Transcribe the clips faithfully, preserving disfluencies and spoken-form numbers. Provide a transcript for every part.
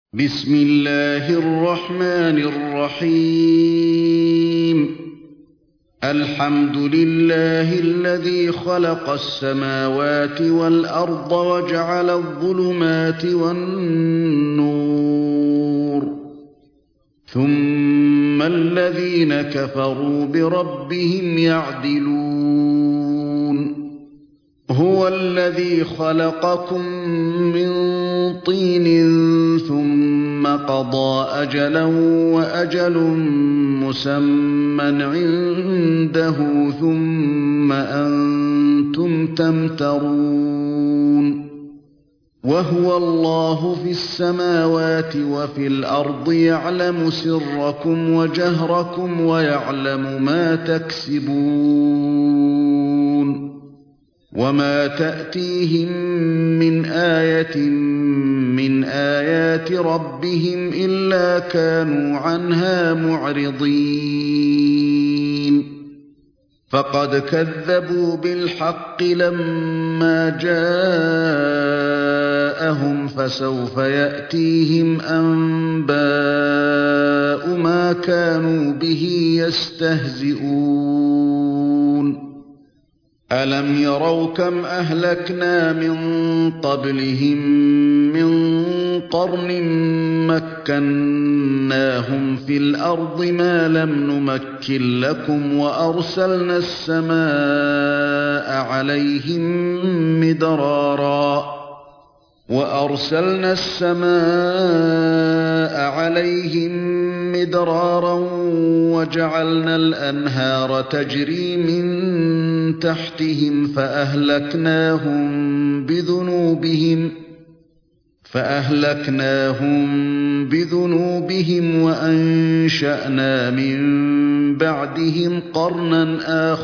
بسم الله الرحمن الرحيم الحمد لله الذي خلق السماوات والأرض وجعل الظلمات والنور ثم الذين كفروا بربهم يعدلون هو الذي خلقكم من طين ثم قضى أجلا وأجل مسمى عنده ثم أنتم تمترون وهو الله في السماوات وفي الأرض يعلم سركم وجهركم ويعلم ما تكسبون وما تأتيهم من آية من آيات ربهم إلا كانوا عنها معرضين فقد كذبوا بالحق لما جاءهم فسوف يأتيهم أنباء ما كانوا به يستهزئون ألم يروا كم أهلكنا من قبلهم من قرن مكناهم في الأرض ما لم نمكن لكم وأرسلنا السماء عليهم مدرارا وأرسلنا السماء عليهم مدرارا وجعلنا الأنهار تجري من تحتهم فأهلكناهم بذنوبهم فأهلكناهم بذنوبهم وأنشأنا من بعدهم قرنا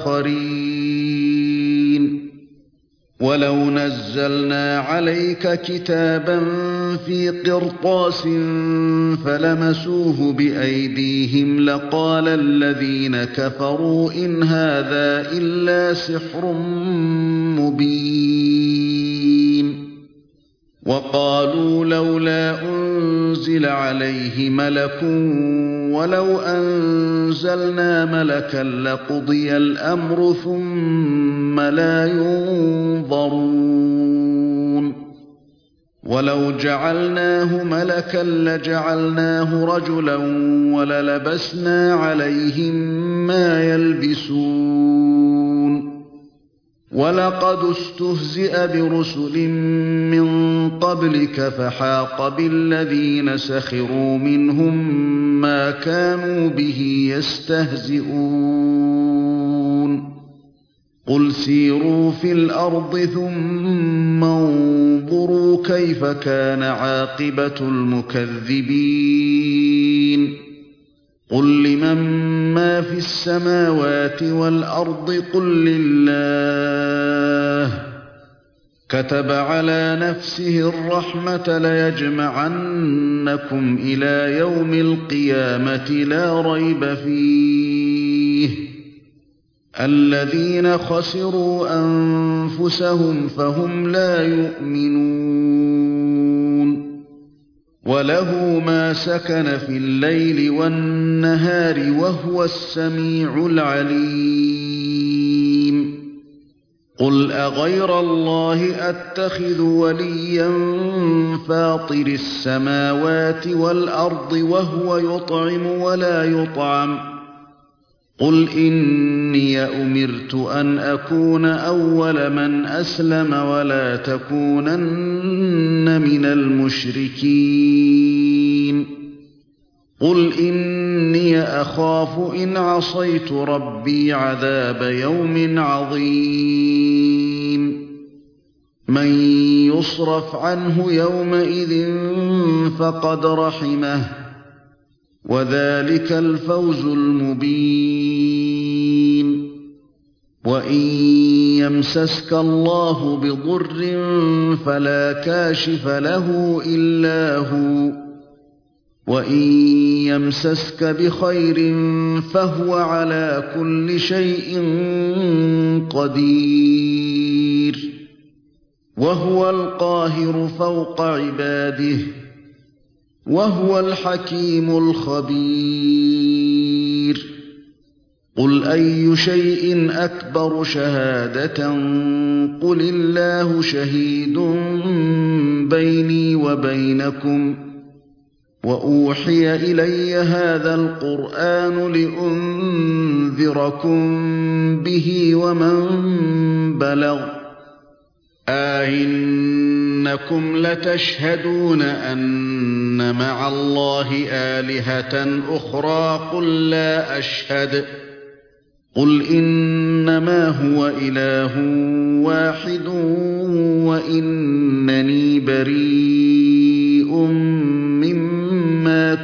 آخرين ولو نزلنا عليك كتابا في قرطاس فلمسوه بأيديهم لقال الذين كفروا إن هذا إلا سحر مبين وقالوا لولا أنزل عليه ملك ولو أنزلنا ملكا لقضي الأمر ثم لا ينظرون ولو جعلناه ملكا لجعلناه رجلا وللبسنا عليهم ما يلبسون ولقد استهزئ برسل من قبلك فحاق بالذين سخروا منهم ما كانوا به يستهزئون قل سيروا في الأرض ثم انظروا كيف كان عاقبة المكذبين قل لمن ما في السماوات والأرض قل لله كتب على نفسه الرحمة ليجمعنكم إلى يوم القيامة لا ريب فيه الذين خسروا أنفسهم فهم لا يؤمنون وله ما سكن في الليل والنهار وهو السميع العليم قل أغير الله أتخذ وليا فاطر السماوات والأرض وهو يطعم ولا يطعم قل إني أمرت أن أكون أول من أسلم ولا تكونن من المشركين قل إني أخاف إن عصيت ربي عذاب يوم عظيم من يصرف عنه يومئذ فقد رحمه وذلك الفوز المبين وإن يمسسك الله بضر فلا كاشف له إلا هو وإن يمسسك بخير فهو على كل شيء قدير وهو القاهر فوق عباده وهو الحكيم الخبير قل أي شيء أكبر شهادة قل الله شهيد بيني وبينكم وأوحي إلي هذا القرآن لأنذركم به ومن بلغ أئنكم لتشهدون أن مع الله آلهة أخرى قل لا أشهد قل إنما هو إله واحد وإنني بريء مما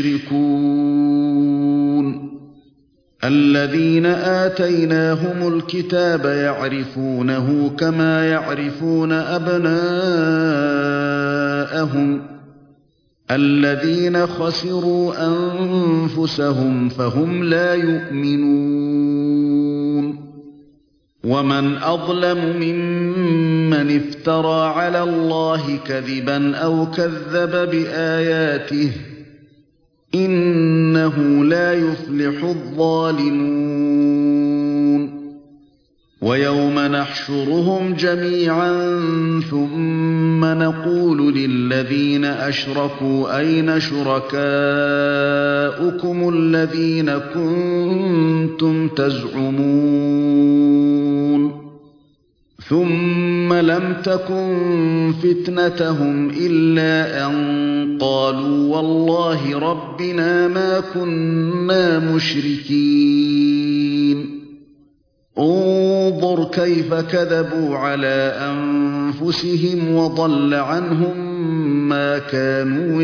تشركون الذين آتيناهم الكتاب يعرفونه كما يعرفون أبناءهم الذين خسروا أنفسهم فهم لا يؤمنون ومن أظلم ممن افترى على الله كذبا أو كذب بآياته إنه لا يفلح الظالمون ويوم نحشرهم جميعا ثم نقول للذين أشركوا أين شركاؤكم الذين كنتم تزعمون ثم لم تكن فتنتهم إلا أن قالوا والله ربنا ما كنا مشركين انظر كيف كذبوا على أنفسهم وضل عنهم ما كانوا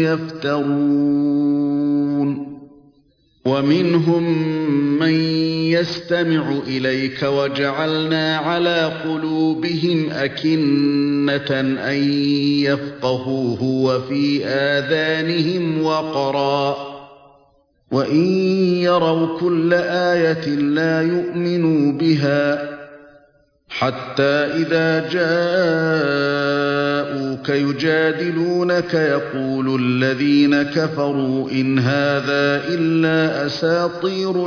يفترون ومنهم من يستمع إليك وجعلنا على قلوبهم أكنة أن يفقهوه وفي آذانهم وقرا وإن يروا كل آية لا يؤمنوا بها حتى إذا جاءوك يجادلونك يقول الذين كفروا إن هذا إلا أساطير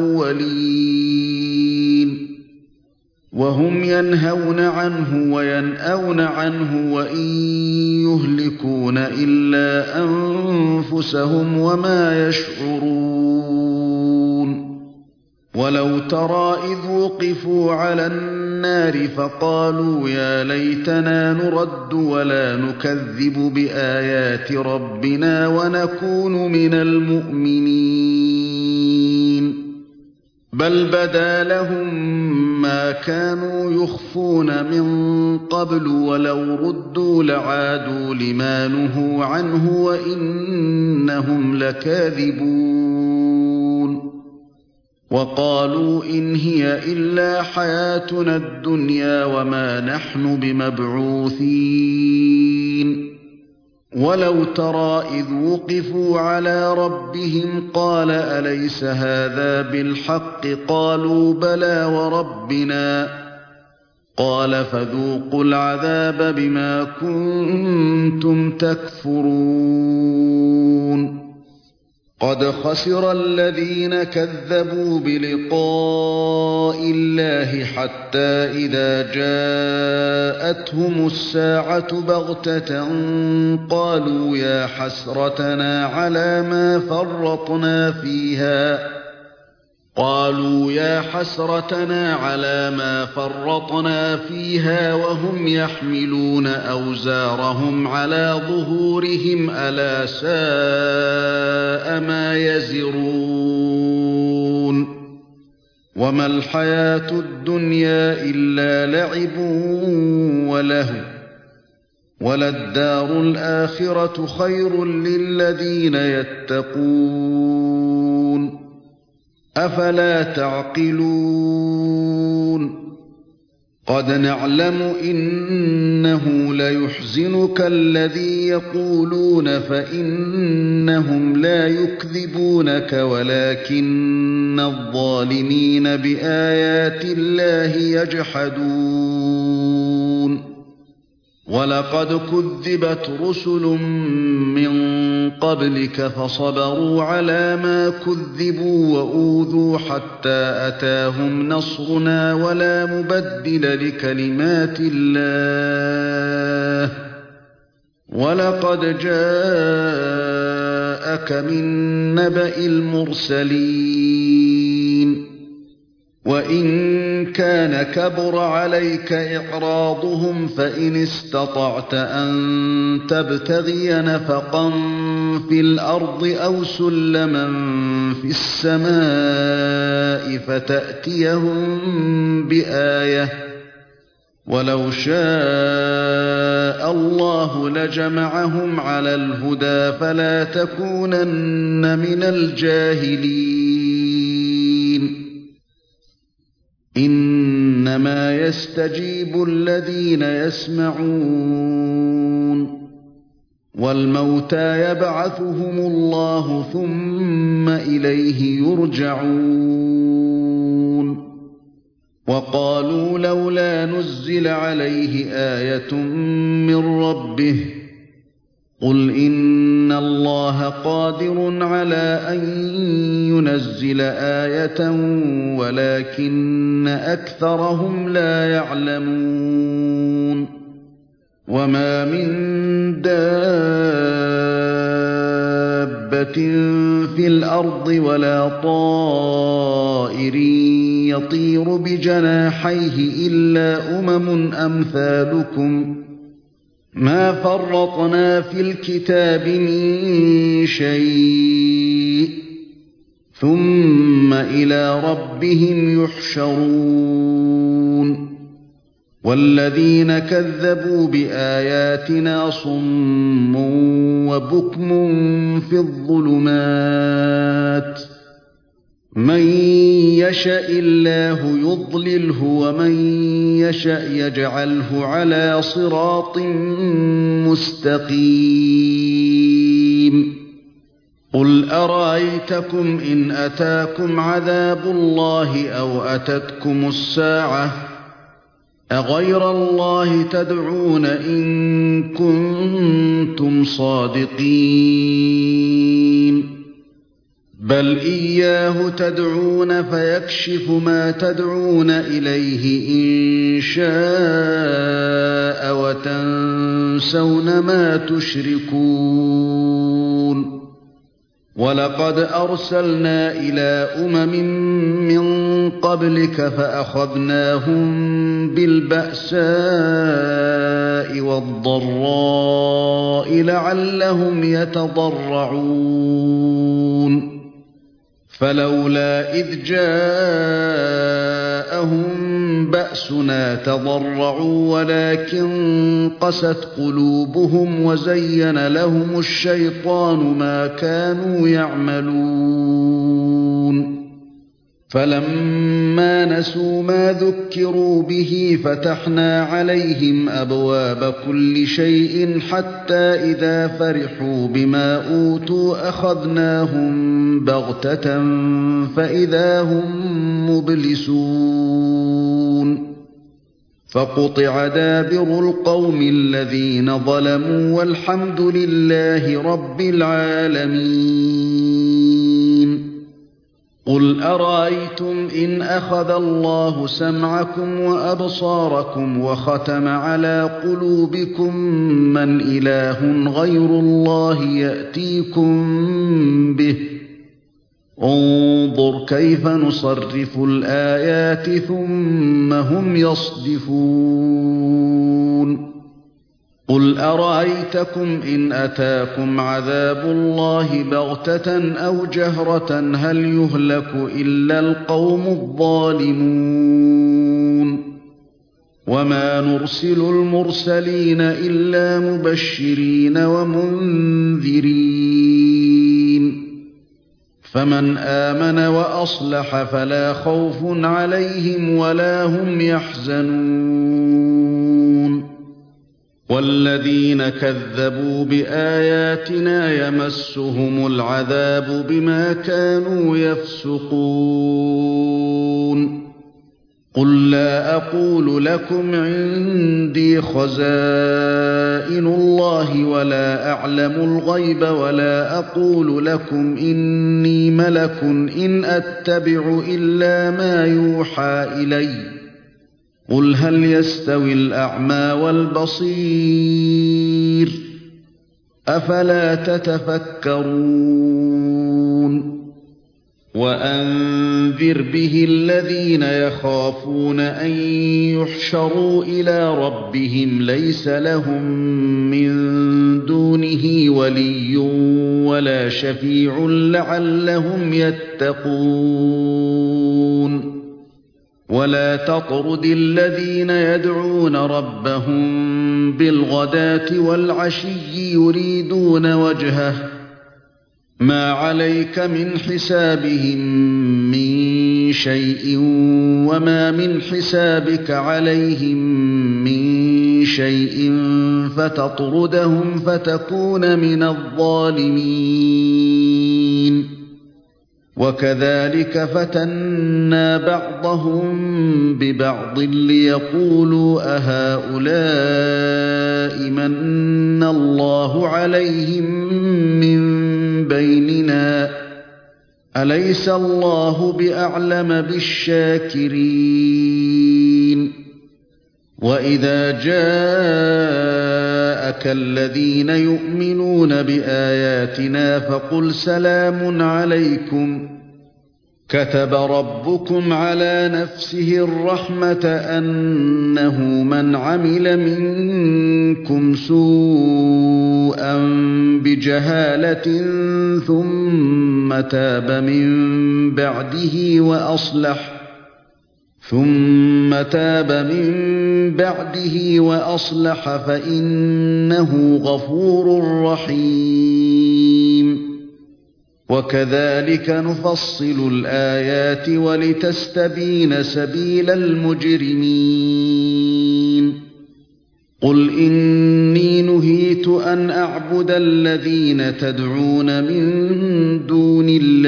الأولين وهم ينهون عنه وينأون عنه وإن يهلكون إلا أنفسهم وما يشعرون ولو ترى إذ وقفوا على النار فقالوا يا ليتنا نرد ولا نكذب بآيات ربنا ونكون من المؤمنين بل بدا لهم ما كانوا يخفون من قبل ولو ردوا لعادوا لما نهوا عنه وإنهم لكاذبون وقالوا إن هي إلا حياتنا الدنيا وما نحن بمبعوثين ولو ترى إذ وقفوا على ربهم قال أليس هذا بالحق قالوا بلى وربنا قال فذوقوا العذاب بما كنتم تكفرون قد خسر الذين كذبوا بلقاء الله حتى إذا جاءتهم الساعة بغتة قالوا يا حسرتنا على ما فرطنا فيها قالوا يا حسرتنا على ما فرطنا فيها وهم يحملون أوزارهم على ظهورهم ألا ساء ما يزرون وما الحياة الدنيا إلا لعب ولهو وللدار الآخرة خير للذين يتقون أفلا تعقلون قد نعلم إنه ليحزنك الذي يقولون فإنهم لا يكذبونك ولكن الظالمين بآيات الله يجحدون وَلَقَدْ كُذِّبَتْ رُسُلٌ مِّن قَبْلِكَ فَصَبَرُوا عَلَىٰ مَا كُذِّبُوا وَأُوذُوا حَتَّىٰ أَتَاهُمْ نَصْرُنَا وَلَا مُبَدِّلَ لِكَلِمَاتِ اللَّهِ ۚ وَلَقَدْ جَاءَكَ مِن نَّبَإِ الْمُرْسَلِينَ وَإِن كَانَ كَبُرَ عَلَيْكَ إِعْرَاضُهُمْ فَإِنِ اسْتَطَعْتَ أَن تَبْتَغِيَ نَفَقًا فِي الْأَرْضِ أَوْ سُلَّمًا فِي السَّمَاءِ فَتَأْتِيَهُم بِآيَةٍ ۚ وَلَوْ شَاءَ اللَّهُ لَجَمَعَهُمْ عَلَى الْهُدَىٰ فَلَا تَكُونَنَّ مِنَ الْجَاهِلِينَ إِنَّمَا يَسْتَجِيبُ الَّذِينَ يَسْمَعُونَ وَالْمَوْتَىٰ يَبْعَثُهُمُ اللَّهُ ثُمَّ إِلَيْهِ يُرْجَعُونَ وَقَالُوا لَوْلَا نُزِّلَ عَلَيْهِ آيَةٌ مِّن رَّبِّهِ ۖ قُلْ إِنَّ اللَّهَ قَادِرٌ عَلَىٰ أَن يُنَزِّلَ آيَةً وَلَٰكِنَّ أَكْثَرَهُمْ لَا يَعْلَمُونَ وَمَا مِن دَابَّةٍ فِي الْأَرْضِ وَلَا طَائِرٍ يَطِيرُ بِجَنَاحَيْهِ إِلَّا أُمَمٌ أَمْثَالُكُم ۚ مَا فَرَّطْنَا فِي الْكِتَابِ مِن شَيْءٍ ثُمَّ إِلَىٰ رَبِّهِمْ يُحْشَرُونَ وَالَّذِينَ كَذَّبُوا بِآيَاتِنَا صُمٌّ وَبُكْمٌ فِي الظُّلُمَاتِ ۗ مَن يَشَإِ اللَّهُ يُضْلِلْهُ وَمَن يَشَأْ يَجْعَلْهُ عَلَىٰ صِرَاطٍ مُّسْتَقِيمٍ قُلْ أَرَأَيْتَكُمْ إِنْ أَتَاكُمْ عَذَابُ اللَّهِ أَوْ أَتَتْكُمُ السَّاعَةُ أَغَيْرَ اللَّهِ تَدْعُونَ إِن كُنتُمْ صَادِقِينَ بَلْ إِيَّاهُ تَدْعُونَ فَيَكْشِفُ مَا تَدْعُونَ إِلَيْهِ إِن شَاءَ وَتَنسَوْنَ مَا تُشْرِكُونَ وَلَقَدْ أَرْسَلْنَا إِلَىٰ أُمَمٍ مِّن قَبْلِكَ فَأَخَذْنَاهُم بِالْبَأْسَاءِ وَالضَّرَّاءِ لَعَلَّهُمْ يَتَضَرَّعُونَ فَلَوْلَا إِذْ جَاءَهُم بَأْسُنَا تَضَرَّعُوا وَلَٰكِن قَسَتْ قُلُوبُهُمْ وَزَيَّنَ لَهُمُ الشَّيْطَانُ مَا كَانُوا يَعْمَلُونَ فَلَمَّا نَسُوا مَا ذُكِّرُوا بِهِ فَتَحْنَا عَلَيْهِمْ أَبْوَابَ كُلِّ شَيْءٍ حَتَّىٰ إِذَا فَرِحُوا بِمَا أُوتُوا أَخَذْنَاهُم بَغْتَةً فَإِذَا هُم مُّبْلِسُونَ فَقُطِعَ دَابِرُ الْقَوْمِ الَّذِينَ ظَلَمُوا وَالْحَمْدُ لِلَّهِ رَبِّ الْعَالَمِينَ قُلْ أَرَأَيْتُمْ إِنْ أَخَذَ اللَّهُ سَمْعَكُمْ وَأَبْصَارَكُمْ وَخَتَمَ عَلَىٰ قُلُوبِكُم مَّنْ إِلَٰهٌ غَيْرُ اللَّهِ يَأْتِيكُم بِهِ ۗ انظُرْ كَيْفَ نُصَرِّفُ الْآيَاتِ ثُمَّ هُمْ يَصْدِفُونَ قُلْ أَرَأَيْتَكُمْ إِنْ أَتَاكُمْ عَذَابُ اللَّهِ بَغْتَةً أَوْ جَهْرَةً هَلْ يُهْلَكُ إِلَّا الْقَوْمُ الظَّالِمُونَ وَمَا نُرْسِلُ الْمُرْسَلِينَ إِلَّا مُبَشِّرِينَ وَمُنذِرِينَ فَمَنْ آمَنَ وَأَصْلَحَ فَلَا خَوْفٌ عَلَيْهِمْ وَلَا هُمْ يَحْزَنُونَ وَالَّذِينَ كَذَّبُوا بِآيَاتِنَا يَمَسُّهُمُ الْعَذَابُ بِمَا كَانُوا يَفْسُقُونَ قل لا أقول لكم عندي خزائن الله ولا أعلم الغيب ولا أقول لكم إني ملك إن أتبع إلا ما يوحى إلي قل هل يستوي الأعمى والبصير أفلا تتفكرون وأنذر به الذين يخافون أن يحشروا إلى ربهم ليس لهم من دونه ولي ولا شفيع لعلهم يتقون ولا تطرد الذين يدعون ربهم بالغداة والعشي يريدون وجهه ما عليك من حسابهم من شيء وما من حسابك عليهم من شيء فتطردهم فتكون من الظالمين وكذلك فتنا بعضهم ببعض ليقولوا أهؤلاء من الله عليهم من بيننا أليس الله بأعلم بالشاكرين وإذا جاءك الذين يؤمنون بآياتنا فقل سلام عليكم كتب ربكم على نفسه الرحمة أنه من عمل منكم سوءا بجهالة ثم تاب من بعده وأصلح ثم تاب من بعده وأصلح فإنه غفور رحيم وكذلك نفصل الآيات ولتستبين سبيل المجرمين قل إني نهيت أن أعبد الذين تدعون من دون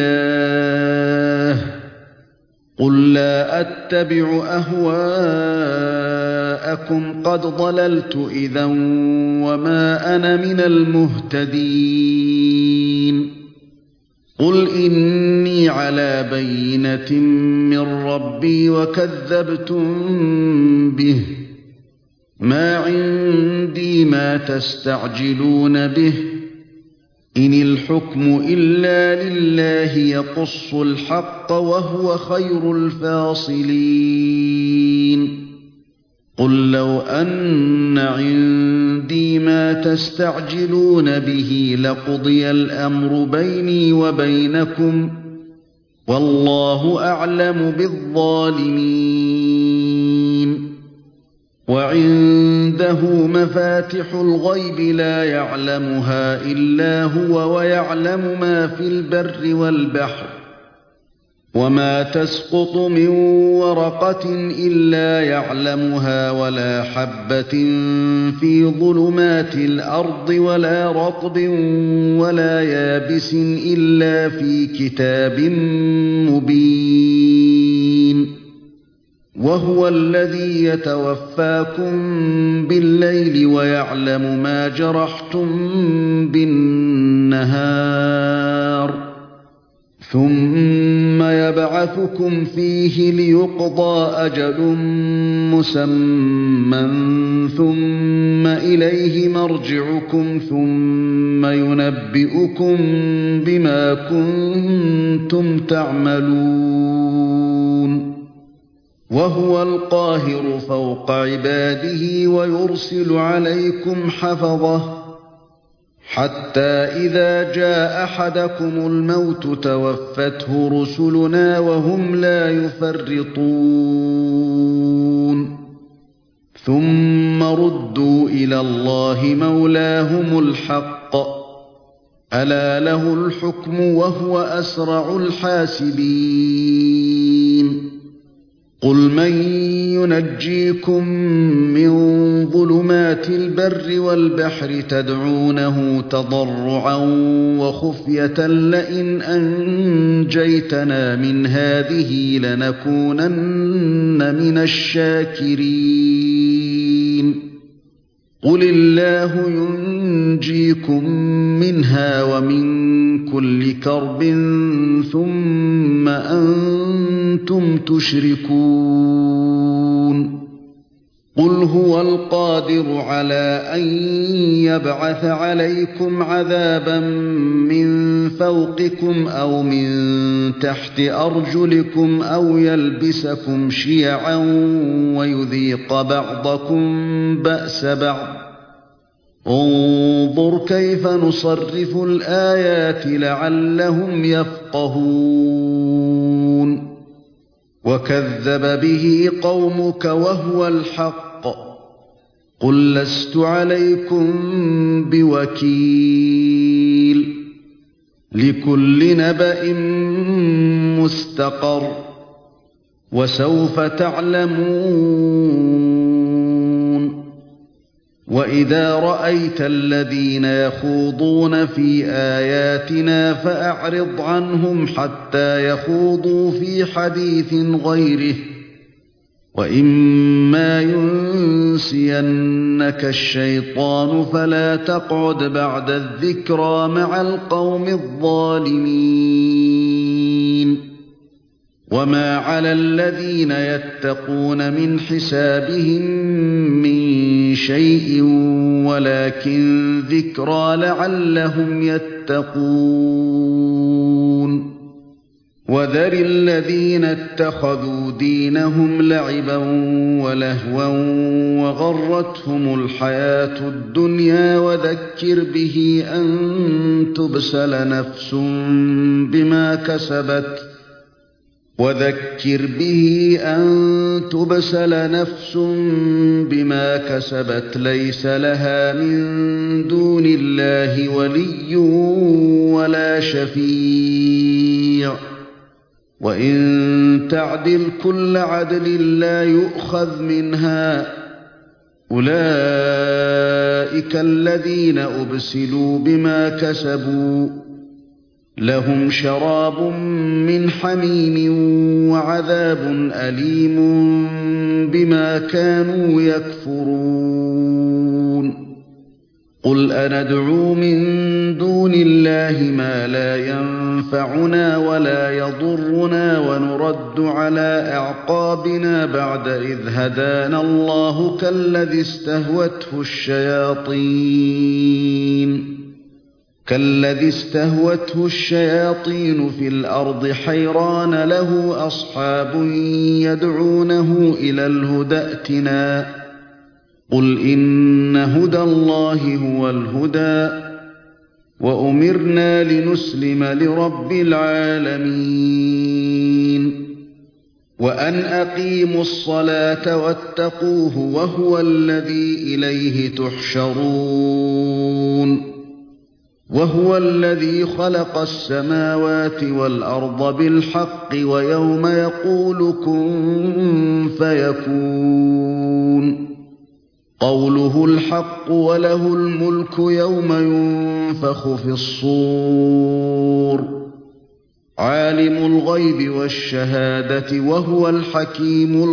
الله قل لا أتبع أهواءكم قد ضللت إذا وما أنا من المهتدين قل إني على بينة من ربي وكذبتم به ما عندي ما تستعجلون به إن الحكم إلا لله يقص الحق وهو خير الفاصلين قل لو أن عندي ما تستعجلون به لقضي الأمر بيني وبينكم والله أعلم بالظالمين وعنده مفاتح الغيب لا يعلمها إلا هو ويعلم ما في البر والبحر وما تسقط من ورقة إلا يعلمها ولا حبة في ظلمات الأرض ولا رطب ولا يابس إلا في كتاب مبين وهو الذي يتوفاكم بالليل ويعلم ما جرحتم بالنهار ثم يبعثكم فيه ليقضى أجل مسمى ثم إليه مرجعكم ثم ينبئكم بما كنتم تعملون وهو القاهر فوق عباده ويرسل عليكم حفظه حتى إذا جاء أحدكم الموت توفته رسلنا وهم لا يفرطون ثم ردوا إلى الله مولاهم الحق ألا له الحكم وهو أسرع الحاسبين قُلْ مَن يُنَجِّيكُم مِّن ظُلُمَاتِ الْبَرِّ وَالْبَحْرِ تَدْعُونَهُ تَضَرُّعًا وَخُفْيَةً لَّئِنْ أَنجَيْتَنَا مِنْ هَٰذِهِ لَنَكُونَنَّ مِنَ الشَّاكِرِينَ قُلِ اللَّهُ يُنجِيكُم مِّنْهَا وَمِن كُلِّ كَرْبٍ ثُمَّ أَنتُمْ تُشْرِكُونَ قُلْ هُوَ الْقَادِرُ عَلَىٰ أَن يَبْعَثَ عَلَيْكُمْ عَذَابًا مِّن فَوْقِكُمْ أَوْ مِن تَحْتِ أَرْجُلِكُمْ أَوْ يَلْبِسَكُمْ شِيَعًا وَيُذِيقَ بَعْضَكُم بَأْسَ بَعْضٍ انظُرْ كَيْفَ نُصَرِّفُ الْآيَاتِ لَعَلَّهُمْ يَفْقَهُونَ وَكَذَّبَ بِهِ قَوْمُكَ وَهُوَ الْحَقُّ قُل لَّسْتُ عَلَيْكُم بِوَكِيلٍ لِكُلِّ نَبَإٍ مُّسْتَقَرٌّ وَسَوْفَ تَعْلَمُونَ وَإِذَا رَأَيْتَ الَّذِينَ يَخُوضُونَ فِي آيَاتِنَا فَأَعْرِضْ عَنْهُمْ حَتَّىٰ يَخُوضُوا فِي حَدِيثٍ غَيْرِهِ وَإِمَّا يُنسِيَنَّكَ الشَّيْطَانُ فَلَا تَقْعُدْ بَعْدَ الذِّكْرَىٰ مَعَ الْقَوْمِ الظَّالِمِينَ وَمَا عَلَى الَّذِينَ يَتَّقُونَ مِنْ حِسَابِهِم مِّن شَيْءٍ وَلَٰكِن ذِكْرَىٰ لَعَلَّهُمْ يَتَّقُونَ وَذَرِ الَّذِينَ اتَّخَذُوا دِينَهُمْ لَعِبًا وَلَهْوًا وَغَرَّتْهُمُ الْحَيَاةُ الدُّنْيَا وَذَكِّرْ بِهِ أَن تُبْسَلَ نَفْسٌ بِمَا كَسَبَتْ وَذَكِّرْ بِهِ أَن تُبْسَلَ نَفْسٌ بِمَا كَسَبَتْ لَيْسَ لَهَا مِن دُونِ اللَّهِ وَلِيٌّ وَلَا شَفِيعٌ وَإِن تَعْدِلْ كُلَّ عَدْلٍ لَّا يُؤْخَذْ مِنْهَا أُولَٰئِكَ الَّذِينَ أُبْسِلُوا بِمَا كَسَبُوا لَهُمْ شَرَابٌ مِّنْ حَمِيمٍ وَعَذَابٌ أَلِيمٌ بِمَا كَانُوا يَكْفُرُونَ قُلْ أَنَدْعُو مِن دُونِ اللَّهِ مَا لَا يَنفَعُنَا وَلَا يَضُرُّنَا وَنُرَدُّ عَلَىٰ أَعْقَابِنَا بَعْدَ إِذْ هَدَانَا اللَّهُ كَالَّذِي اسْتَهْوَتْهُ الشَّيَاطِينُ كالذي استهوته الشياطين في الأرض حيران له أصحاب يدعونه إلى الهدى ائتنا قل إن هدى الله هو الهدى وأمرنا لنسلم لرب العالمين وأن أقيموا الصلاة واتقوه وهو الذي إليه تحشرون وهو الذي خلق السماوات والأرض بالحق ويوم يقول كن فيكون قوله الحق وله الملك يوم ينفخ في الصور عالم الغيب والشهادة وهو الحكيم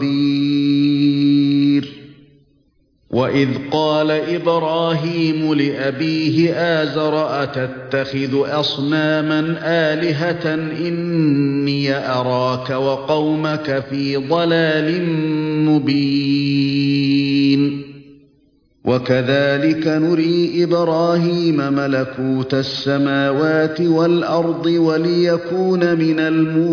الخبير وَإِذْ قَالَ إِبْرَاهِيمُ لِأَبِيهِ آزَرَ أَتَتَّخِذُ أَصْنَامًا آلِهَةً إِنِّي أَرَاكَ وَقَوْمَكَ فِي ضَلَالٍ مُّبِينٍ وَكَذَلِكَ نُرِي إِبْرَاهِيمَ مَلَكُوتَ السَّمَاوَاتِ وَالْأَرْضِ وَلِيَكُونَ مِنَ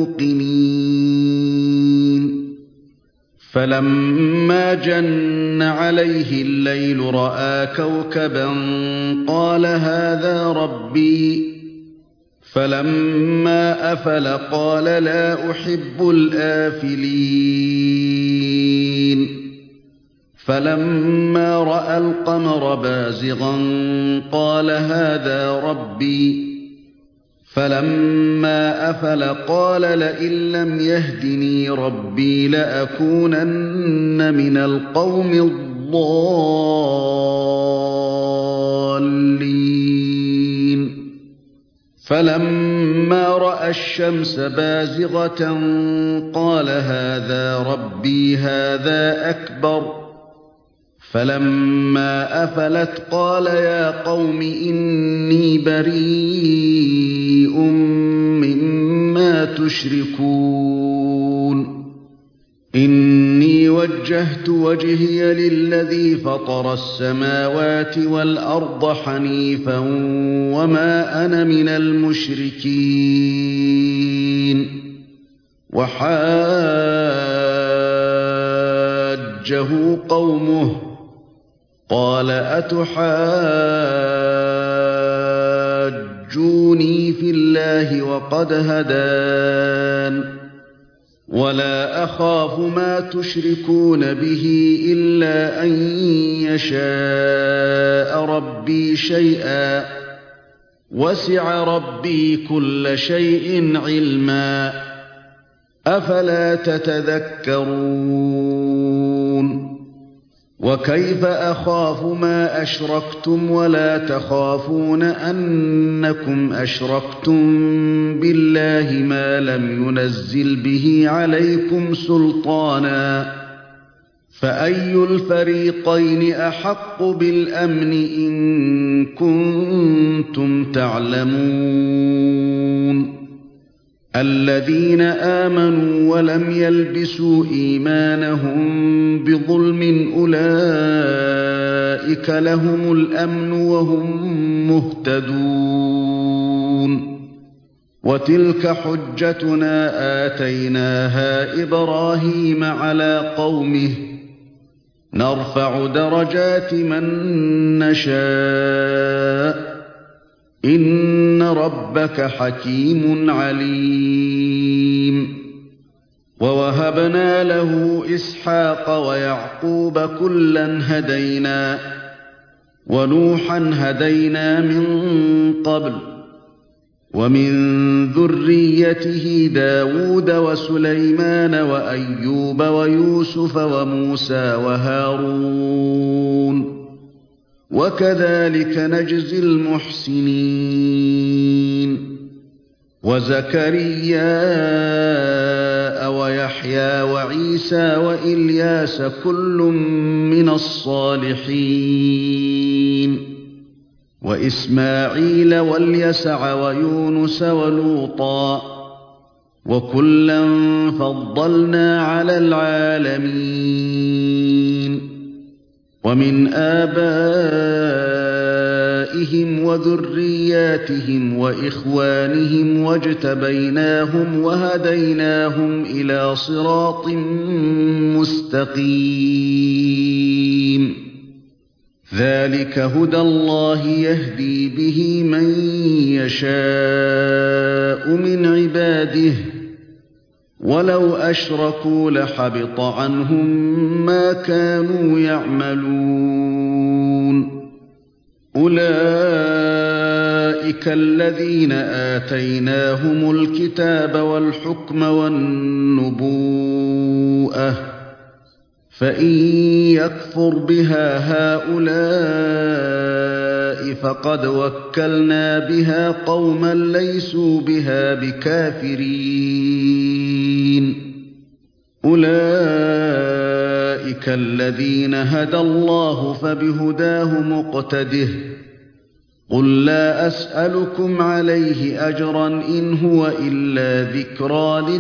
الْمُوقِنِينَ فَلَمَّا جَنَّ عَلَيْهِ اللَّيْلُ رَأَىٰ كَوْكَبًا قَالَ هَٰذَا رَبِّي فَلَمَّا أَفَلَ قَالَ لَا أُحِبُّ الْآفِلِينَ فَلَمَّا رَأَى الْقَمَرَ بَازِغًا قَالَ هَٰذَا رَبِّي فلما أفل قال لئن لم يهدني ربي لأكونن من القوم الضالين فلما رأى الشمس بازغة قال هذا ربي هذا أكبر فلما أفلت قال يا قوم إني بريء مما تشركون إني وجهت وجهي للذي فطر السماوات والأرض حنيفا وما أنا من المشركين وحاجه قومه قال أتحاجوني في الله وقد هدان ولا أخاف ما تشركون به إلا أن يشاء ربي شيئا وسع ربي كل شيء علما أفلا تتذكرون وكيف أخاف ما أشركتم ولا تخافون أنكم أشركتم بالله ما لم ينزل به عليكم سلطانا فأي الفريقين أحق بالأمن إن كنتم تعلمون الذين آمنوا ولم يلبسوا إيمانهم بظلم أولئك لهم الأمن وهم مهتدون وتلك حجتنا آتيناها إبراهيم على قومه نرفع درجات من نشاء إن ربك حكيم عليم ووهبنا له إسحاق ويعقوب كلا هدينا ونوحا هدينا من قبل ومن ذريته داود وسليمان وأيوب ويوسف وموسى وهارون وكذلك نجزي المحسنين وزكريا ويحيى وعيسى وإلياس كل من الصالحين وإسماعيل واليسع ويونس ولوطا وكلا فضلنا على العالمين ومن آبائهم وذرياتهم وإخوانهم واجتبيناهم وهديناهم إلى صراط مستقيم ذلك هدى الله يهدي به من يشاء من عباده ولو أشركوا لحبط عنهم ما كانوا يعملون أولئك الذين آتيناهم الكتاب والحكم والنبوءة فإن يكفر بها هؤلاء فقد وكلنا بها قوما ليسوا بها بكافرين أولئك الذين هدى الله فبهداه مقتده قل لا أسألكم عليه أجرا إن هو إلا ذكرى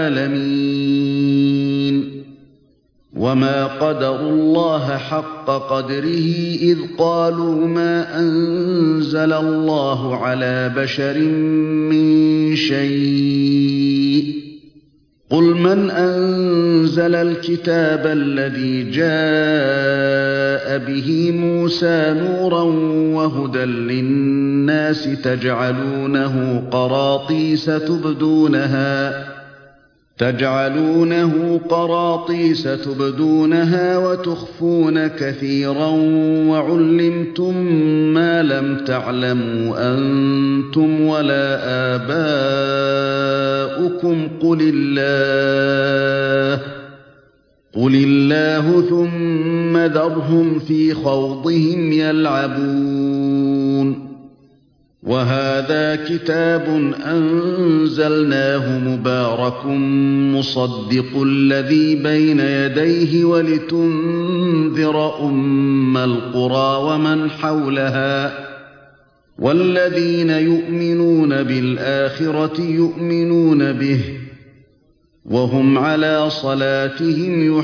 للعالمين وما قدروا الله حق قدره إذ قالوا ما أنزل الله على بشر من شيء قل من أنزل الكتاب الذي جاء به موسى نورا وهدى للناس تجعلونه قراطيس تبدونها تجعلونه قراطيس تبدونها وتخفون كثيرا وعلمتم ما لم تعلموا أنتم ولا آباؤكم قل الله قل الله ثم ذرهم في خوضهم يلعبون وهذا كتاب أنزلناه مبارك مصدق الذي بين يديه ولتنذر أم القرى ومن حولها والذين يؤمنون بالآخرة يؤمنون به وهم على صلاتهم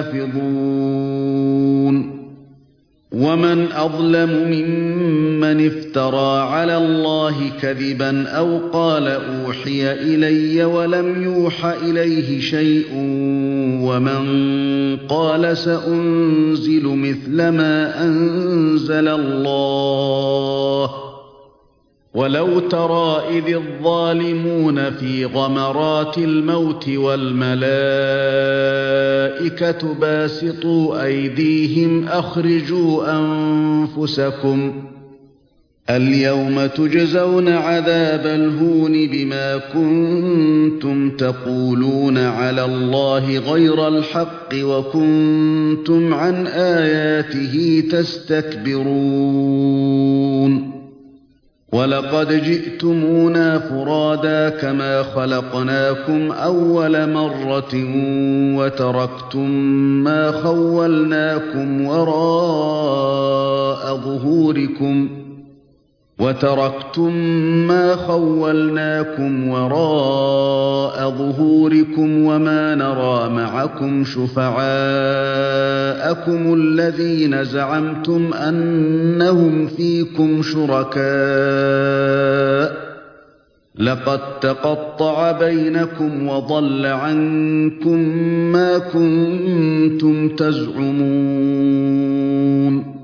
يحافظون ومن أظلم ممن افترى على الله كذبا أو قال أوحي إلي ولم يوح إليه شيء ومن قال سأنزل مثل ما أنزل الله ولو ترى إذ الظالمون في غمرات الموت والملائكة باسطوا أيديهم أخرجوا أنفسكم اليوم تجزون عذاب الهون بما كنتم تقولون على الله غير الحق وكنتم عن آياته تستكبرون ولقد جئتمونا فرادا كما خلقناكم أول مرة وتركتم ما خولناكم وراء ظهوركم وتركتم ما خولناكم وراء ظهوركم وما نرى معكم شفعاءكم الذين زعمتم أنهم فيكم شركاء لقد تقطع بينكم وضل عنكم ما كنتم تزعمون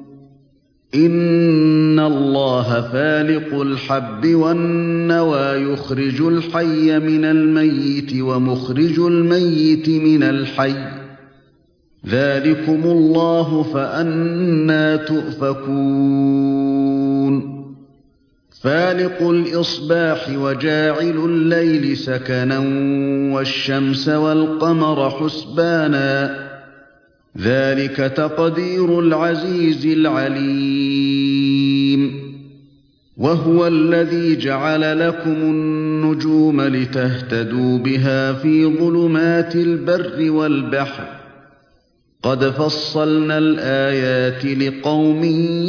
إن الله فالق الحب والنوى يخرج الحي من الميت ومخرج الميت من الحي ذلكم الله فأنى تؤفكون فالق الإصباح وجاعل الليل سكنا والشمس والقمر حسبانا ذلك تقدير العزيز العليم وهو الذي جعل لكم النجوم لتهتدوا بها في ظلمات البر والبحر قد فصلنا الآيات لقوم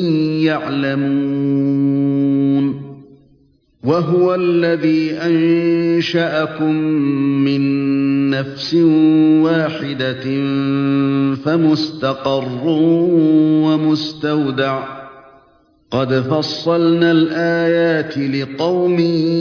يعلمون وهو الذي أنشأكم من نفس واحدة فمستقر ومستودع قد فصلنا الآيات لقوم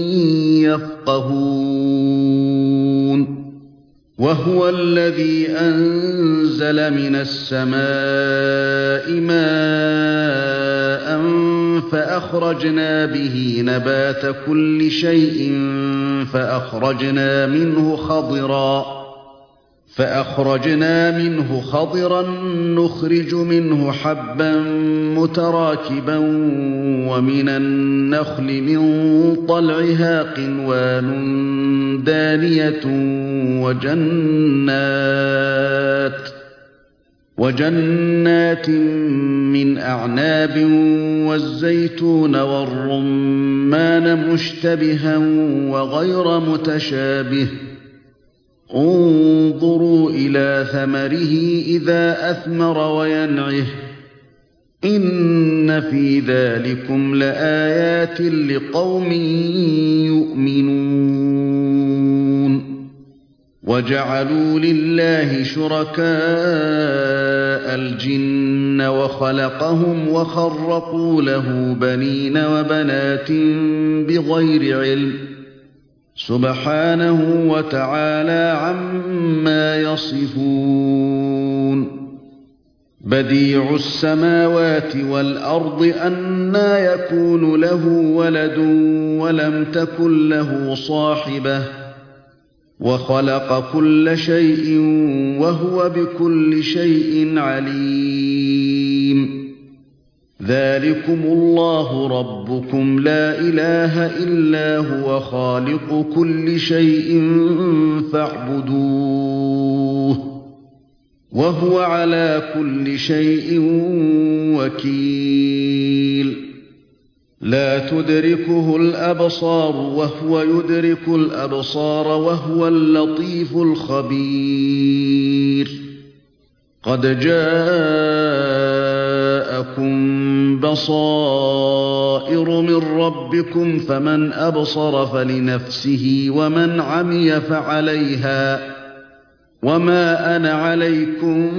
يفقهون وهو الذي أنزل من السماء ماء فأخرجنا به نبات كل شيء فأخرجنا منه خضرا فأخرجنا منه خضرا نخرج منه حبا متراكبا ومن النخل من طلعها قنوان دانية وجنات وجنات من أعناب والزيتون والرمان مشتبها وغير متشابه انظروا إلى ثمره إذا أثمر وينعه إن في ذلكم لآيات لقوم يؤمنون وجعلوا لله شركاء الجن وخلقهم وخرقوا له بنين وبنات بغير علم سبحانه وتعالى عما يصفون بديع السماوات والأرض أنى يكون له ولد ولم تكن له صاحبة وخلق كل شيء وهو بكل شيء عليم ذلكم الله ربكم لا إله إلا هو خالق كل شيء فاعبدوه وهو على كل شيء وكيل لا تدركه الأبصار وهو يدرك الأبصار وهو اللطيف الخبير قد جاءكم بصائر من ربكم فمن أبصر فلنفسه ومن عمي فعليها وما أنا عليكم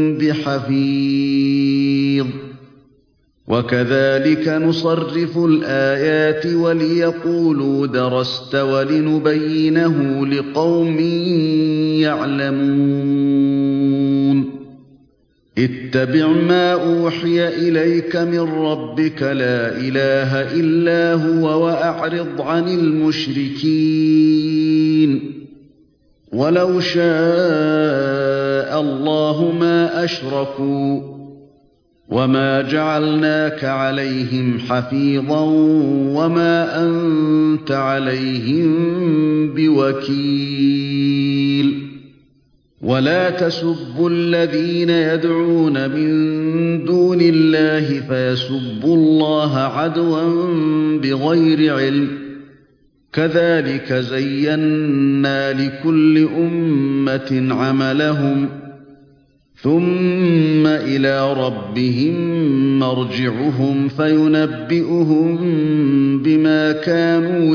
بحفيظ وكذلك نصرف الآيات وليقولوا درست ولنبينه لقوم يعلمون اتبع ما أوحي إليك من ربك لا إله إلا هو وأعرض عن المشركين ولو شاء الله ما أشركوا وما جعلناك عليهم حفيظا وما أنت عليهم بوكيل ولا تسبوا الذين يدعون من دون الله فيسبوا الله عدوا بغير علم كذلك زينا لكل أمة عملهم ثم إلى ربهم مرجعهم فينبئهم بما كانوا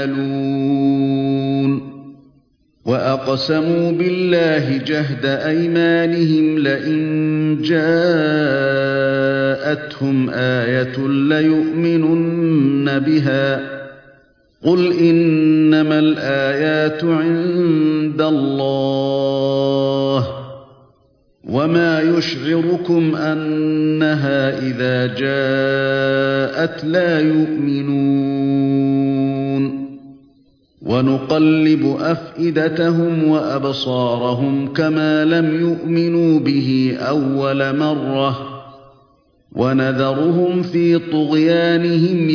يعملون وأقسموا بالله جهد أيمانهم لئن جاءتهم آية ليؤمنن بها قل إنما الآيات عند الله وما يشعركم أنها إذا جاءت لا يؤمنون ونقلب أفئدتهم وأبصارهم كما لم يؤمنوا به أول مرة ونذرهم في طغيانهم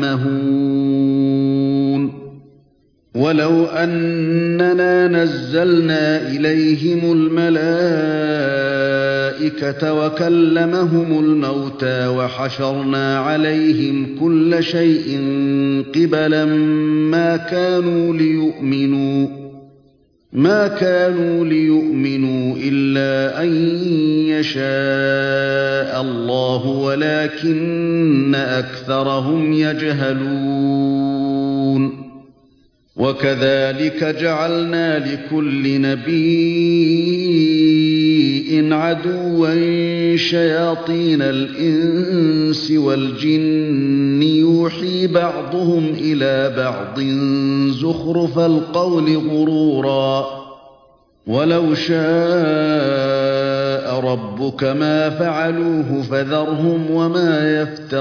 يعمهون ولو أننا نزلنا إليهم الملائكة وكلمهم الموتى وحشرنا عليهم كل شيء قبلا ما كانوا ليؤمنوا ما كانوا ليؤمنوا إلا أن يشاء الله ولكن أكثرهم يجهلون وكذلك جعلنا لكل نبي عدوا شياطين الإنس والجن يوحي بعضهم إلى بعض زخرف القول غرورا ولو شاء ربك ما فعلوه فذرهم وما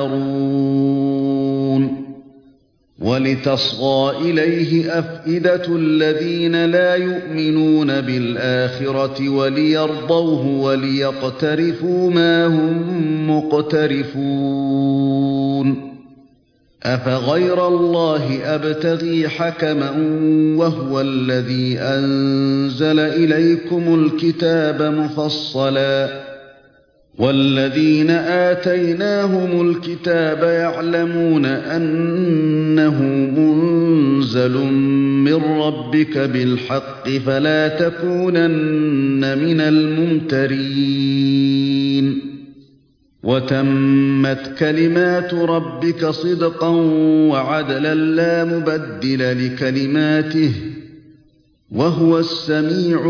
يفترون ولتصغى إليه أفئدة الذين لا يؤمنون بالآخرة وليرضوه وليقترفوا ما هم مقترفون أفغير الله أبتغي حكما وهو الذي أنزل إليكم الكتاب مفصلا والذين آتيناهم الكتاب يعلمون أنه منزل من ربك بالحق فلا تكونن من الممترين وتمت كلمات ربك صدقا وعدلا لا مبدل لكلماته وهو السميع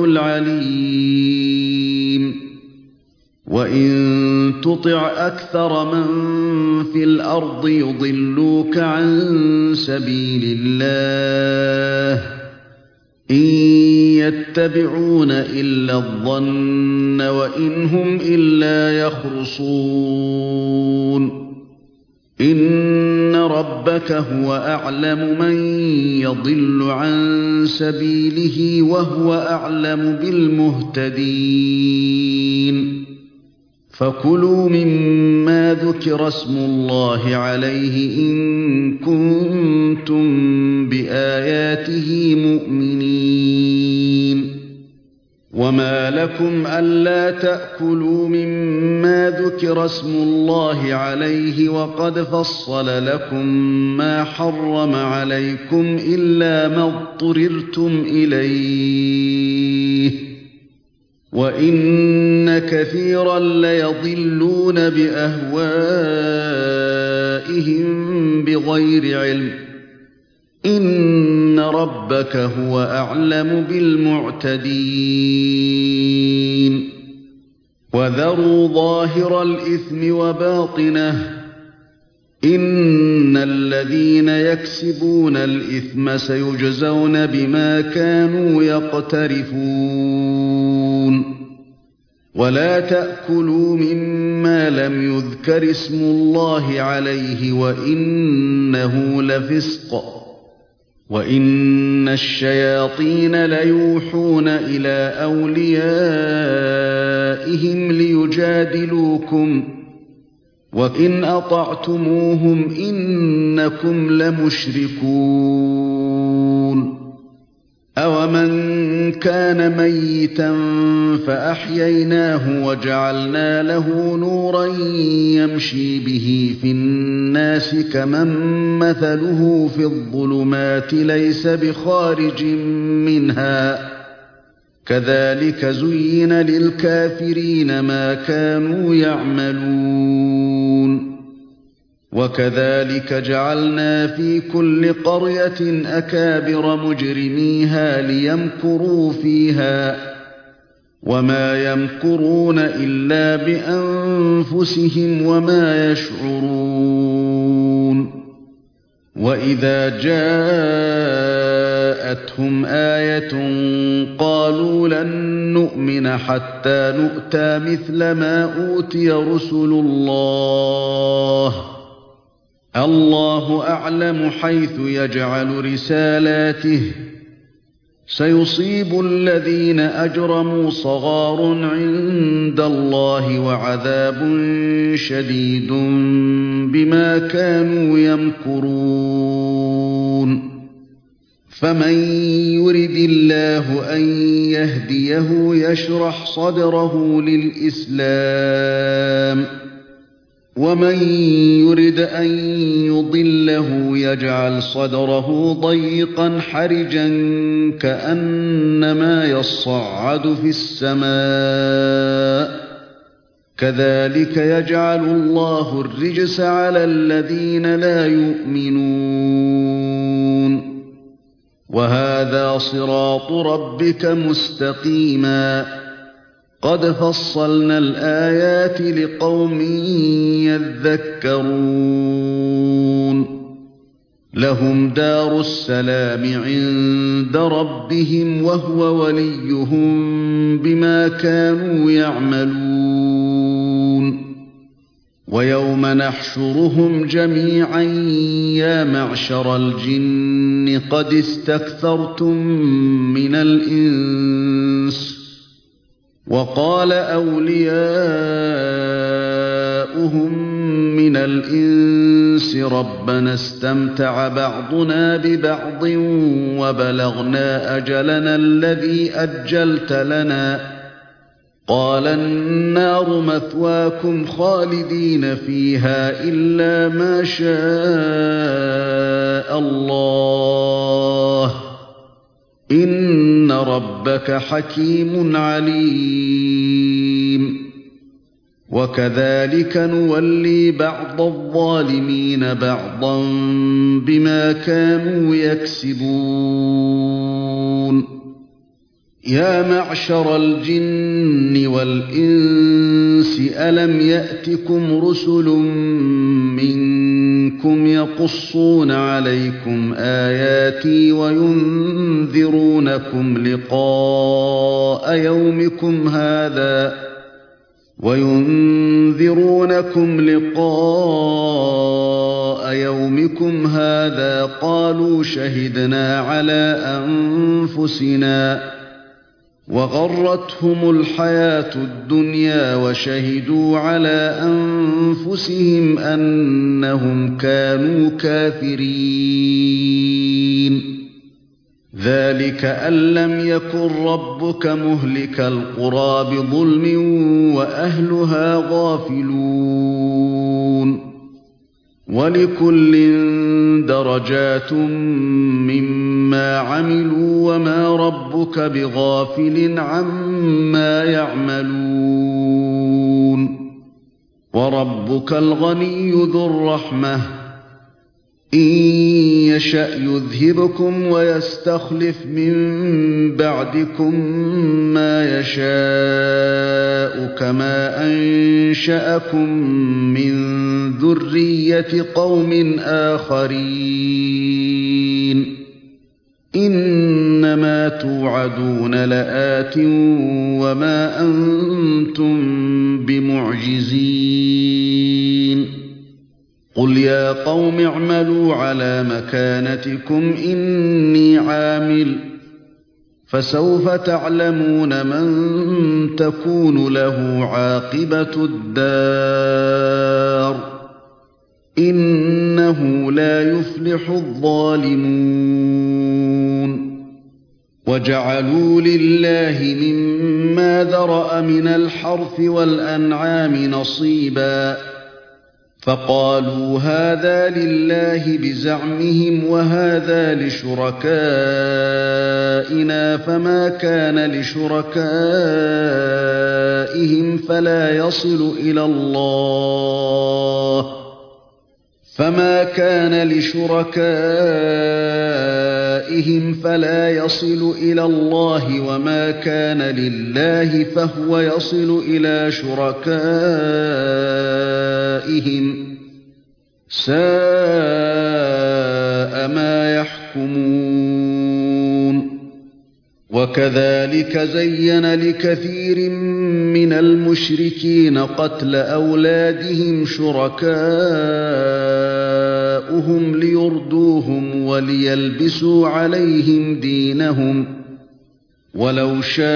العليم وإن تطع أكثر من في الأرض يضلوك عن سبيل الله إن يتبعون إلا الظن وإن هم إلا يخرصون إن ربك هو أعلم من يضل عن سبيله وهو أعلم بالمهتدين فكلوا مما ذكر اسم الله عليه إن كنتم بآياته مؤمنين وما لكم ألا تأكلوا مما ذكر اسم الله عليه وقد فصل لكم ما حرم عليكم إلا ما اضطررتم إليه وإن كثيرا ليضلون بأهوائهم بغير علم إن ربك هو أعلم بالمعتدين وذروا ظاهر الإثم وباطنه إن الذين يكسبون الإثم سيجزون بما كانوا يقترفون ولا تأكلوا مما لم يذكر اسم الله عليه وإنه لفسق وإن الشياطين ليوحون إلى أوليائهم ليجادلوكم وإن أطعتموهم إنكم لمشركون أومن كان ميتا فأحييناه وجعلنا له نورا يمشي به في الناس كمن مثله في الظلمات ليس بخارج منها كذلك زين للكافرين ما كانوا يعملون وكذلك جعلنا في كل قرية أكابر مجرميها ليمكروا فيها وما يمكرون إلا بأنفسهم وما يشعرون وإذا جاءتهم آية قالوا لن نؤمن حتى نؤتى مثل ما أوتي رسل الله الله أعلم حيث يجعل رسالاته سيصيب الذين أجرموا صغار عند الله وعذاب شديد بما كانوا يمكرون فمن يرد الله أن يهديه يشرح صدره للإسلام ومن يرد أن يضله يجعل صدره ضيقا حرجا كأنما يصعد في السماء كذلك يجعل الله الرجس على الذين لا يؤمنون وهذا صراط ربك مستقيما قد فصلنا الآيات لقوم يذكرون لهم دار السلام عند ربهم وهو وليهم بما كانوا يعملون ويوم نحشرهم جميعا يا معشر الجن قد استكثرتم من الإنس وقال أولياؤهم من الإنس ربنا استمتع بعضنا ببعض وبلغنا أجلنا الذي أجلت لنا قال النار مثواكم خالدين فيها إلا ما شاء الله إن ربك حكيم عليم وكذلك نولي بعض الظالمين بعضا بما كانوا يكسبون يا معشر الجن والإنس ألم يأتكم رسل منكم يقصون عليكم آياتي وينذرونكم لقاء يومكم هذا وينذرونكم لقاء يومكم هذا قالوا شهدنا على أنفسنا وغرتهم الحياة الدنيا وشهدوا على أنفسهم أنهم كانوا كافرين ذلك أن لم يكن ربك مهلك القرى بظلم وأهلها غافلون ولكل درجات مما عملوا وما ربك بغافل عما يعملون وربك الغني ذو الرحمة إن يشأ يذهبكم ويستخلف من بعدكم ما يشاء كما أنشأكم من ذرية قوم آخرين إنما توعدون لآت وما أنتم بمعجزين قل يا قوم اعملوا على مكانتكم إني عامل فسوف تعلمون من تكون له عاقبة الدار إنه لا يفلح الظالمون وجعلوا لله مما ذرأ من الحرث والأنعام نصيبا فقالوا هذا لله بزعمهم وهذا لشركائنا فما كان لشركائهم فلا يصل إلى الله فما كان لشركائهم فلا يصل إلى الله وما كان لله فهو يصل إلى شركائهم ساء ما يحكمون وكذلك زين لكثير من المشركين قتل أولادهم شركاؤهم ليردوهم وليلبسوا عليهم دينهم ولو شاء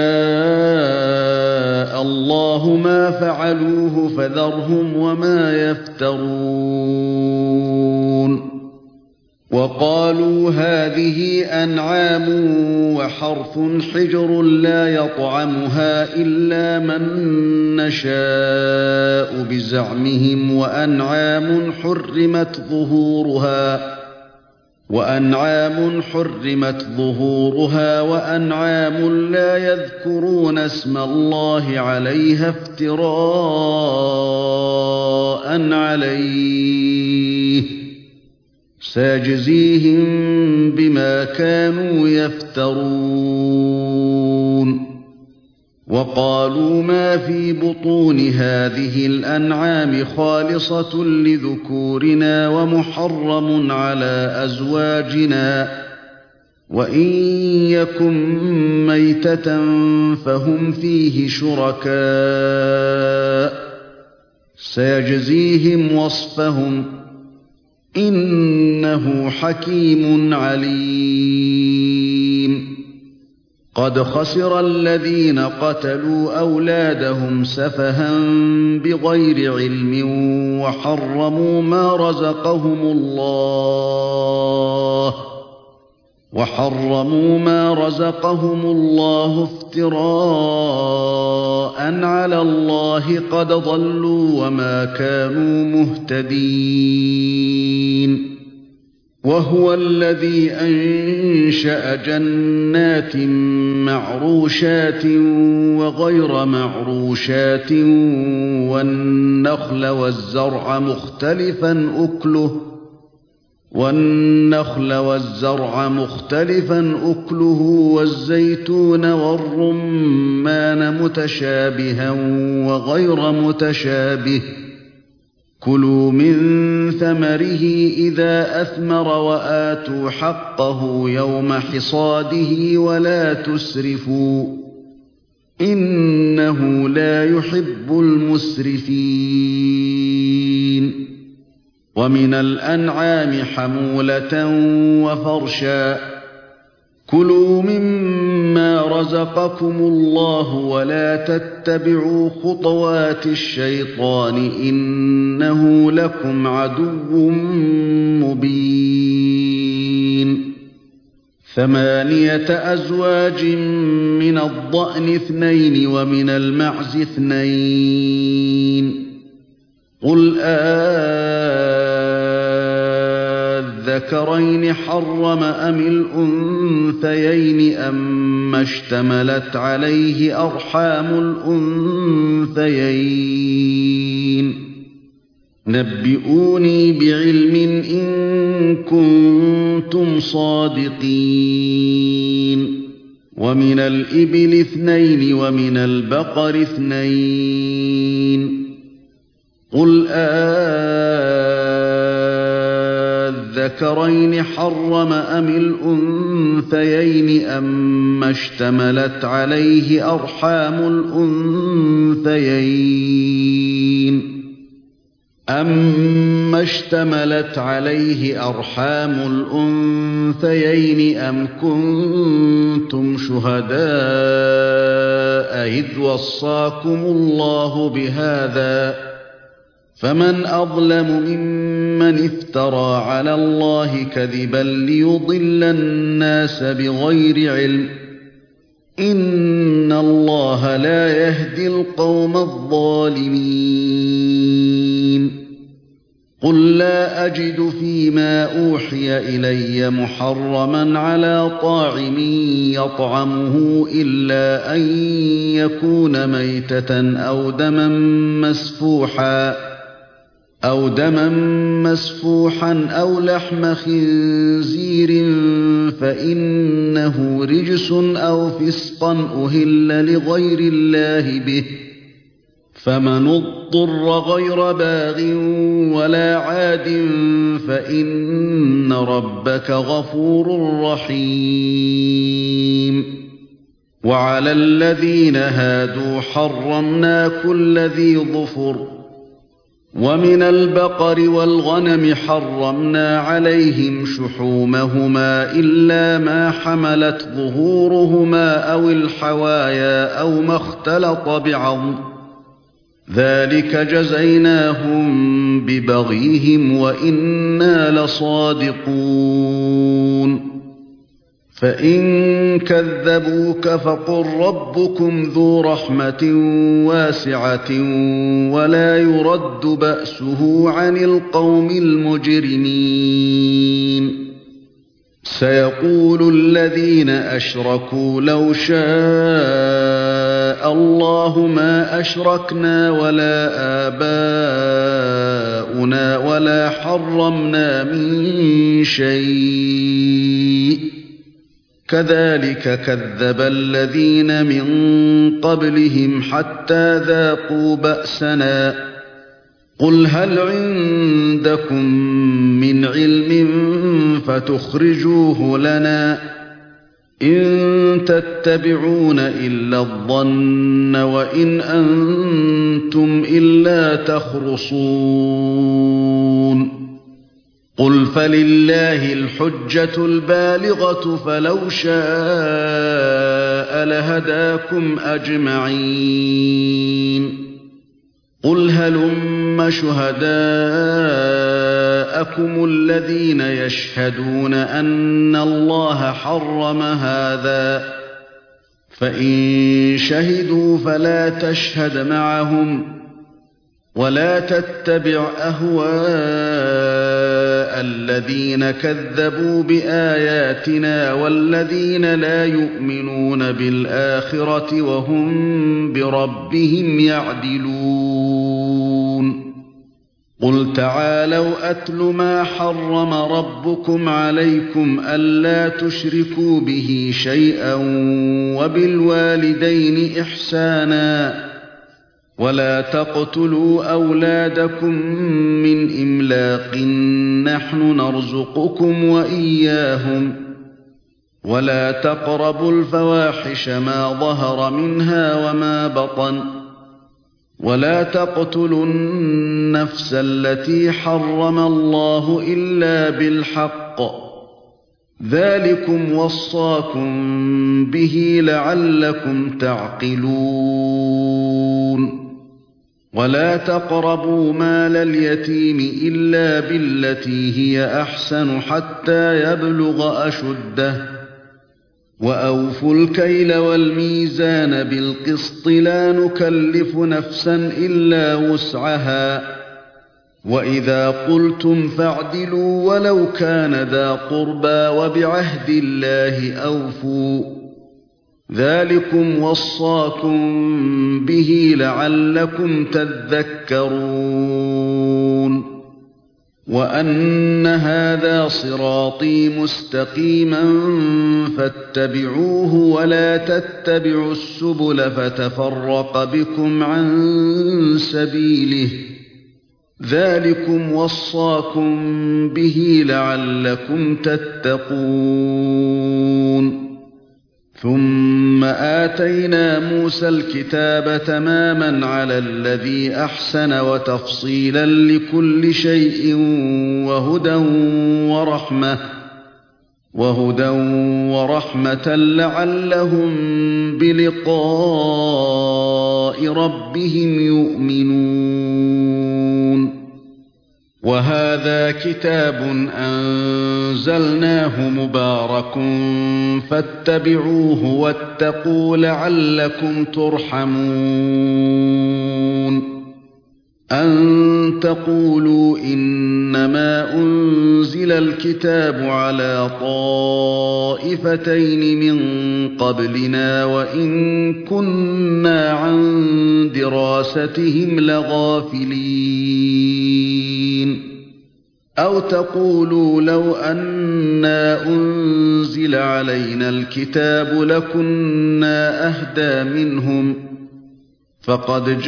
الله ما فعلوه فذرهم وما يفترون وقالوا هذه أنعام وحرث حجر لا يطعمها إلا من نشاء بزعمهم وأنعام حرمت ظهورها وأنعام حرمت ظهورها وأنعام لا يذكرون اسم الله عليها افتراء عليه سيجزيهم بما كانوا يفترون وقالوا ما في بطون هذه الأنعام خالصة لذكورنا ومحرم على أزواجنا وإن يكن ميتة فهم فيه شركاء سيجزيهم وصفهم إنه حكيم عليم قد خسر الذين قتلوا أولادهم سفها بغير علم وحرموا ما رزقهم الله وحرموا ما رزقهم الله افتراء على الله قد ضلوا وما كانوا مهتدين وهو الذي أنشأ جنات معروشات وغير معروشات والنخل والزرع مختلفا أكله والنخل والزرع مختلفا أكله والزيتون والرمان متشابها وغير متشابه كلوا من ثمره إذا أثمر وآتوا حقه يوم حصاده ولا تسرفوا إنه لا يحب المسرفين. ومن الأنعام حمولة وفرشا كلوا مما رزقكم الله ولا تتبعوا خطوات الشيطان إنه لكم عدو مبين. ثمانية أزواج من الضأن اثنين ومن المعز اثنين قل أذكرين حرم أم الأنثيين أما اشتملت عليه أرحام الأنثيين نبئوني بعلم إن كنتم صادقين. ومن الإبل اثنين ومن البقر اثنين قل أذكرين حرم أم الأنثيين أما اشتملت عليه أرحام الأنثيين أما اشتملت عليه أرحام الأنثيين أم كنتم شهداء إذ وصاكم الله بهذا فمن أظلم ممن افترى على الله كذبا ليضل الناس بغير علم إن الله لا يهدي القوم الظالمين. قل لا أجد فيما أوحي إلي محرما على طاعم يطعمه إلا أن يكون ميتة أو دما مسفوحا أو دما مسفوحا أو لحم خنزير فإنه رجس أو فسقا أهل لغير الله به فمن اضطر غير باغ ولا عاد فإن ربك غفور رحيم. وعلى الذين هادوا حرمنا كل ذي ظفر ومن البقر والغنم حرمنا عليهم شحومهما إلا ما حملت ظهورهما أو الحوايا أو ما اختلط بعظم ذلك جزيناهم ببغيهم وإنا لصادقون. فإن كذبوك فقل ربكم ذو رحمة واسعة ولا يرد بأسه عن القوم المجرمين. سيقول الذين أشركوا لو شاء الله ما أشركنا ولا آباؤنا ولا حرمنا من شيء كذلك كذب الذين من قبلهم حتى ذاقوا بأسنا. قل هل عندكم من علم فتخرجوه لنا إن تتبعون إلا الظن وإن أنتم إلا تخرصون. قل فلله الحجة البالغة فلو شاء لهداكم أجمعين. قل هلم شهداءكم الذين يشهدون أن الله حرم هذا فإن شهدوا فلا تشهد معهم ولا تتبع أهواء الذين كذبوا بآياتنا والذين لا يؤمنون بالآخرة وهم بربهم يعدلون. قل تعالوا أتل ما حرم ربكم عليكم ألا تشركوا به شيئا وبالوالدين إحسانا ولا تقتلوا أولادكم من إملاق نحن نرزقكم وإياهم ولا تقربوا الفواحش ما ظهر منها وما بطن ولا تقتلوا النفس التي حرم الله إلا بالحق ذلكم وصاكم به لعلكم تعقلون ولا تقربوا مال اليتيم إلا بالتي هي أحسن حتى يبلغ أشده وأوفوا الكيل والميزان بالقسط لا نكلف نفسا إلا وسعها وإذا قلتم فاعدلوا ولو كان ذا قربى وبعهد الله أوفوا ذلكم وصاكم به لعلكم تذكرون وأن هذا صراطي مستقيما فاتبعوه ولا تتبعوا السبل فتفرق بكم عن سبيله ذلكم وصاكم به لعلكم تتقون ثم آتينا موسى الكتاب تماما على الذي أحسن وتفصيلا لكل شيء وهدى ورحمة وهدى ورحمة لعلهم بلقاء ربهم يؤمنون وهذا كتاب أنزلناه مبارك فاتبعوه واتقوا لعلكم ترحمون أن تقولوا إنما أنزل الكتاب على طائفتين من قبلنا وإن كنا عن دراستهم لغافلين أو تقولوا لو أنا أنزل علينا الكتاب لكنا أهدى منهم فقد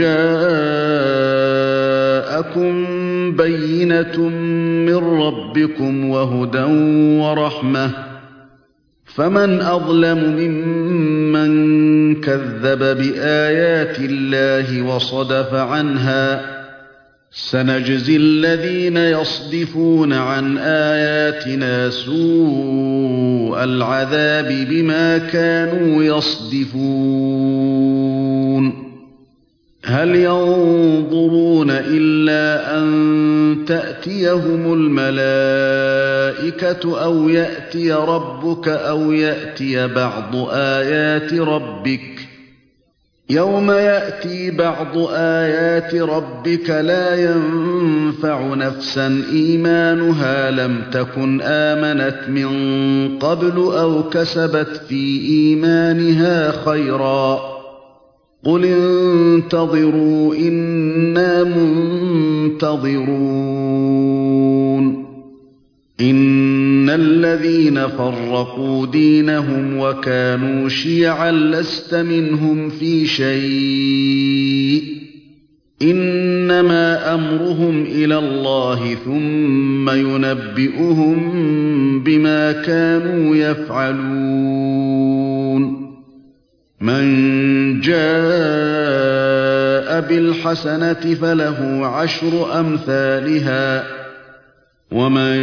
جاءكم بينة من ربكم وهدى ورحمة فمن أظلم ممن كذب بآيات الله وصدف عنها سنجزي الذين يصدفون عن آياتنا سوء العذاب بما كانوا يصدفون هل ينظرون إلا أن تأتيهم الملائكة أو يأتي ربك أو يأتي بعض آيات ربك يوم يأتي بعض آيات ربك لا ينفع نفسا إيمانها لم تكن آمنت من قبل أو كسبت في إيمانها خيرا قل انتظروا إنا منتظرون إن الذين فرقوا دينهم وكانوا شيعا لست منهم في شيء إنما أمرهم إلى الله ثم ينبئهم بما كانوا يفعلون من جاء بالحسنة فله عشر أمثالها ومن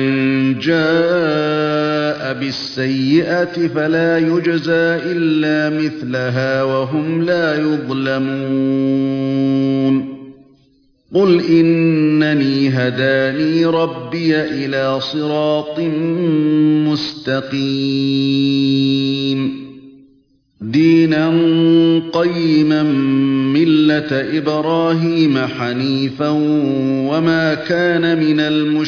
جاء بالسيئة فلا يجزى إلا مثلها وهم لا يظلمون قل إنني هداني ربي إلى صراط مستقيم دينا قيما ملة إبراهيم حنيفا وما كان من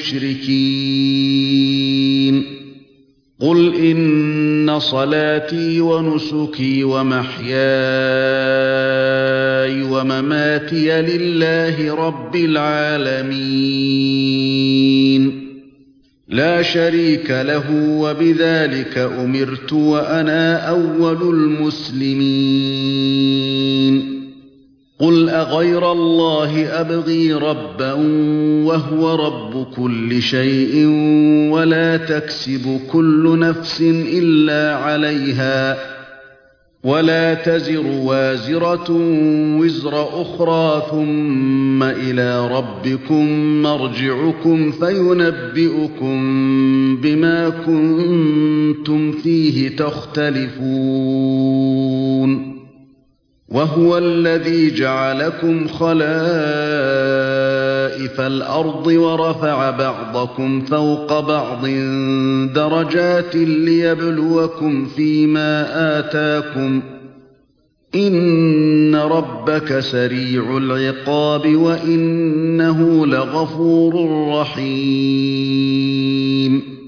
المشركين قل إن صلاتي ونسكي ومحياي ومماتي لله رب العالمين لا شريك له وبذلك أمرت وأنا أول المسلمين قل أغير الله أبغي ربا وهو رب كل شيء ولا تكسب كل نفس إلا عليها ولا تزر وازرة وزر أخرى ثم إلى ربكم مرجعكم فينبئكم بما كنتم فيه تختلفون وهو الذي جعلكم خلائف الأرض ورفع بعضكم فوق بعض درجات ليبلوكم فيما آتاكم إن ربك سريع العقاب وإنه لغفور رحيم